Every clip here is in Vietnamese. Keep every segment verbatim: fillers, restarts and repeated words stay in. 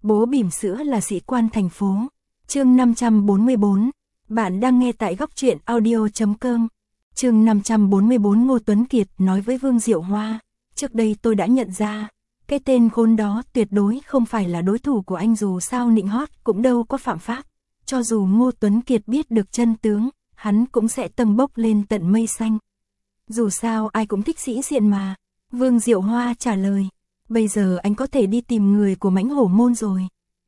Bố bỉm sữa là sĩ quan thành phố. Chương năm trăm bốn mươi bốn. Bạn đang nghe tại góc truyện audio chấm com. Chương năm trăm bốn mươi bốn. Ngô Tuấn Kiệt nói với Vương Diệu Hoa, trước đây tôi đã nhận ra, cái tên khốn đó tuyệt đối không phải là đối thủ của anh, dù sao nịnh hót cũng đâu có phạm pháp. Cho dù Ngô Tuấn Kiệt biết được chân tướng, hắn cũng sẽ tâng bốc lên tận mây xanh. Dù sao ai cũng thích sĩ diện mà. Vương Diệu Hoa trả lời, bây giờ anh có thể đi tìm người của Mãnh Hổ Môn rồi.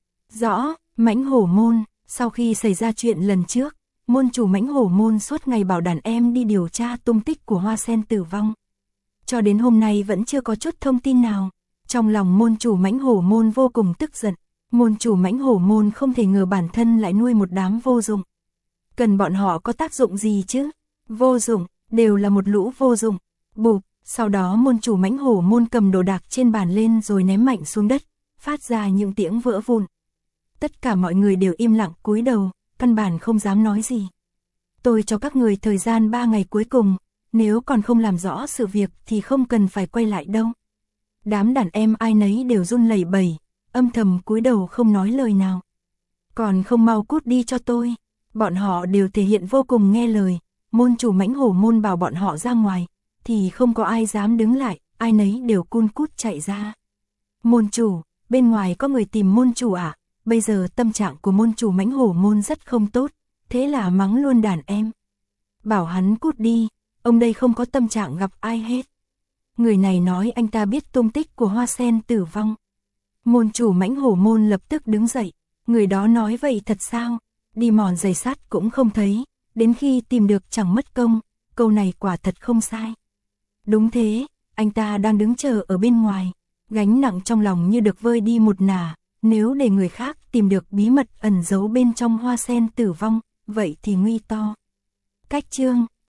Rõ. Mãnh Hổ Môn. Sau khi xảy ra chuyện lần trước, môn chủ Mãnh Hổ Môn suốt ngày bảo đàn em đi điều tra tung tích của Hoa Sen tử vong. Cho đến hôm nay vẫn chưa có chút thông tin nào. Trong lòng môn chủ Mãnh Hổ Môn vô cùng tức giận. Môn chủ Mãnh Hổ Môn không thể ngờ bản thân lại nuôi một đám vô dụng. Cần bọn họ có tác dụng gì chứ? Vô dụng, đều là một lũ vô dụng. Bụp, sau đó môn chủ Mãnh Hổ Môn cầm đồ đạc trên bàn lên rồi ném mạnh xuống đất, phát ra những tiếng vỡ vụn. Tất cả mọi người đều im lặng cúi đầu, căn bản không dám nói gì. Tôi cho các người thời gian ba ngày cuối cùng, nếu còn không làm rõ sự việc thì không cần phải quay lại đâu. Đám đàn em ai nấy đều run lẩy bẩy, âm thầm cúi đầu không nói lời nào. Còn không mau cút đi cho tôi. Bọn họ đều thể hiện vô cùng nghe lời. Môn chủ Mãnh Hổ Môn bảo bọn họ ra ngoài, thì không có ai dám đứng lại, ai nấy đều cun cút chạy ra. Môn chủ, bên ngoài có người tìm môn chủ à? Bây giờ tâm trạng của môn chủ Mãnh Hổ Môn rất không tốt, thế là mắng luôn đàn em. Bảo hắn cút đi, ông đây không có tâm trạng gặp ai hết. Người này nói anh ta biết tung tích của Hoa Sen tử vong. Môn chủ Mãnh Hổ Môn lập tức đứng dậy, người đó nói vậy thật sao? Đi mòn giày sắt cũng không thấy, đến khi tìm được chẳng mất công, câu này quả thật không sai. Đúng thế, anh ta đang đứng chờ ở bên ngoài, gánh nặng trong lòng như được vơi đi một nửa. Nếu để người khác tìm được bí mật ẩn giấu bên trong Hoa Sen tử vong, vậy thì nguy to. Cách chương